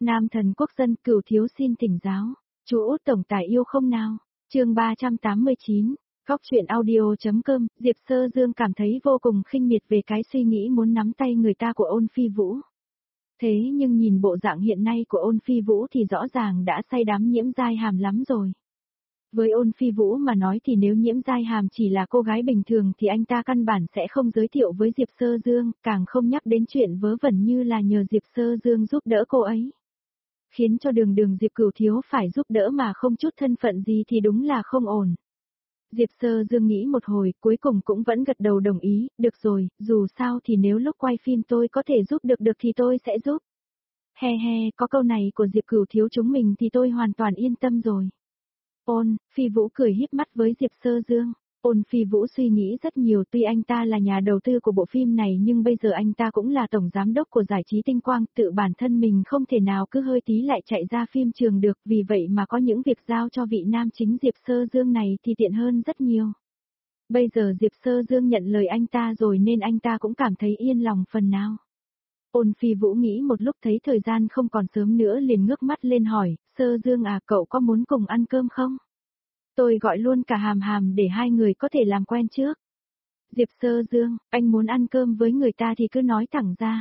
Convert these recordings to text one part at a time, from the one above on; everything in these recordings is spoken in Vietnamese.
Nam thần quốc dân Cửu thiếu xin thỉnh giáo. Chú Út tổng tài yêu không nào? Chương 389. Góc truyện audio.com. Diệp Sơ Dương cảm thấy vô cùng khinh miệt về cái suy nghĩ muốn nắm tay người ta của Ôn Phi Vũ. Thế nhưng nhìn bộ dạng hiện nay của Ôn Phi Vũ thì rõ ràng đã say đắm Nhiễm Giai Hàm lắm rồi. Với Ôn Phi Vũ mà nói thì nếu Nhiễm Giai Hàm chỉ là cô gái bình thường thì anh ta căn bản sẽ không giới thiệu với Diệp Sơ Dương, càng không nhắc đến chuyện vớ vẩn như là nhờ Diệp Sơ Dương giúp đỡ cô ấy. Khiến cho đường Diệp Cửu thiếu phải giúp đỡ mà không chút thân phận gì thì đúng là không ổn. Diệp Sơ Dương nghĩ một hồi, cuối cùng cũng vẫn gật đầu đồng ý, được rồi, dù sao thì nếu lúc quay phim tôi có thể giúp được thì tôi sẽ giúp. He he, có câu này của Diệp Cửu thiếu chúng mình thì tôi hoàn toàn yên tâm rồi. Ôn Phi Vũ cười híp mắt với Diệp Sơ Dương. Ôn Phi Vũ suy nghĩ rất nhiều, tuy anh ta là nhà đầu tư của bộ phim này nhưng bây giờ anh ta cũng là tổng giám đốc của giải trí Tinh Quang, tự bản thân mình không thể nào cứ hơi tí lại chạy ra phim trường được, vì vậy mà có những việc giao cho vị nam chính Diệp Sơ Dương này thì tiện hơn rất nhiều. Bây giờ Diệp Sơ Dương nhận lời anh ta rồi nên anh ta cũng cảm thấy yên lòng phần nào. Ôn Phi Vũ nghĩ một lúc thấy thời gian không còn sớm nữa liền ngước mắt lên hỏi, Sơ Dương à, cậu có muốn cùng ăn cơm không? Tôi gọi luôn cả Hàm Hàm để hai người có thể làm quen trước. Diệp Sơ Dương, anh muốn ăn cơm với người ta thì cứ nói thẳng ra.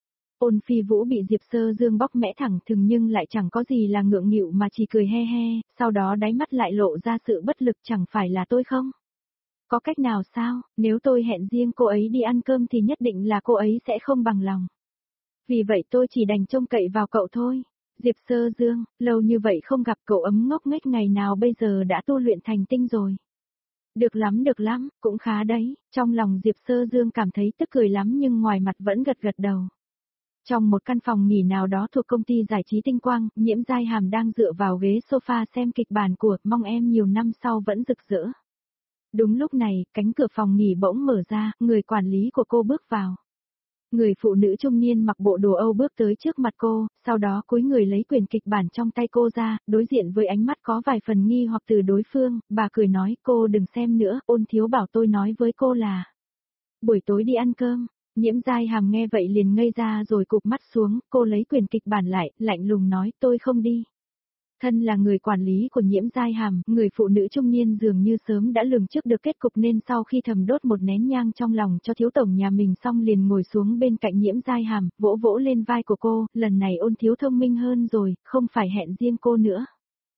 Ôn Phi Vũ bị Diệp Sơ Dương bóc mẽ thẳng thừng nhưng lại chẳng có gì là ngượng nghịu mà chỉ cười he he, sau đó đáy mắt lại lộ ra sự bất lực, chẳng phải là tôi không? Có cách nào sao, nếu tôi hẹn riêng cô ấy đi ăn cơm thì nhất định là cô ấy sẽ không bằng lòng. Vì vậy tôi chỉ đành trông cậy vào cậu thôi. Diệp Sơ Dương, lâu như vậy không gặp cậu ấm ngốc nghếch ngày nào bây giờ đã tu luyện thành tinh rồi. Được lắm, cũng khá đấy, trong lòng Diệp Sơ Dương cảm thấy tức cười lắm nhưng ngoài mặt vẫn gật gật đầu. Trong một căn phòng nghỉ nào đó thuộc công ty giải trí Tinh Quang, Nhiễm Giai Hàm đang dựa vào ghế sofa xem kịch bản của Mong Em nhiều năm sau vẫn rực rỡ. Đúng lúc này, cánh cửa phòng nghỉ bỗng mở ra, người quản lý của cô bước vào. Người phụ nữ trung niên mặc bộ đồ Âu bước tới trước mặt cô, sau đó cúi người lấy quyển kịch bản trong tay cô ra, đối diện với ánh mắt có vài phần nghi hoặc từ đối phương, bà cười nói, cô đừng xem nữa, Ôn thiếu bảo tôi nói với cô là buổi tối đi ăn cơm. Nhiễm Giai Hàm nghe vậy liền ngây ra rồi cụp mắt xuống, cô lấy quyển kịch bản lại, lạnh lùng nói, tôi không đi. Thân là người quản lý của Nhiễm Giai Hàm, người phụ nữ trung niên dường như sớm đã lường trước được kết cục nên sau khi thầm đốt một nén nhang trong lòng cho thiếu tổng nhà mình xong liền ngồi xuống bên cạnh Nhiễm Giai Hàm, vỗ vỗ lên vai của cô, lần này Ôn thiếu thông minh hơn rồi, không phải hẹn riêng cô nữa.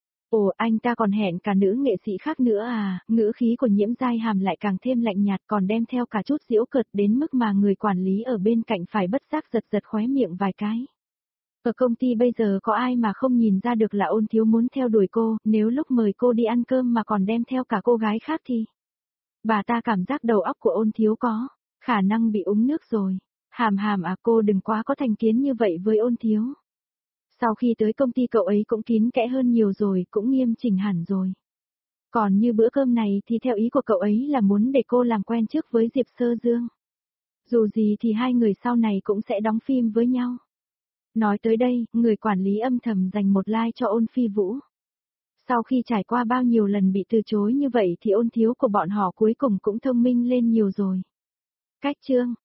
Ồ, anh ta còn hẹn cả nữ nghệ sĩ khác nữa à, ngữ khí của Nhiễm Giai Hàm lại càng thêm lạnh nhạt còn đem theo cả chút giễu cợt đến mức mà người quản lý ở bên cạnh phải bất giác giật khóe miệng vài cái. Ở công ty bây giờ có ai mà không nhìn ra được là Ôn thiếu muốn theo đuổi cô, nếu lúc mời cô đi ăn cơm mà còn đem theo cả cô gái khác thì. Bà ta cảm giác đầu óc của Ôn thiếu có khả năng bị uống nước rồi. Hàm Hàm à, cô đừng quá có thành kiến như vậy với Ôn thiếu. Sau khi tới công ty cậu ấy cũng kín kẽ hơn nhiều rồi, cũng nghiêm chỉnh hẳn rồi. Còn như bữa cơm này thì theo ý của cậu ấy là muốn để cô làm quen trước với Diệp Sơ Dương. Dù gì thì hai người sau này cũng sẽ đóng phim với nhau. Nói tới đây, người quản lý âm thầm dành một like cho Ôn Phi Vũ. Sau khi trải qua bao nhiêu lần bị từ chối như vậy thì Ôn thiếu của bọn họ cuối cùng cũng thông minh lên nhiều rồi. Cách chương,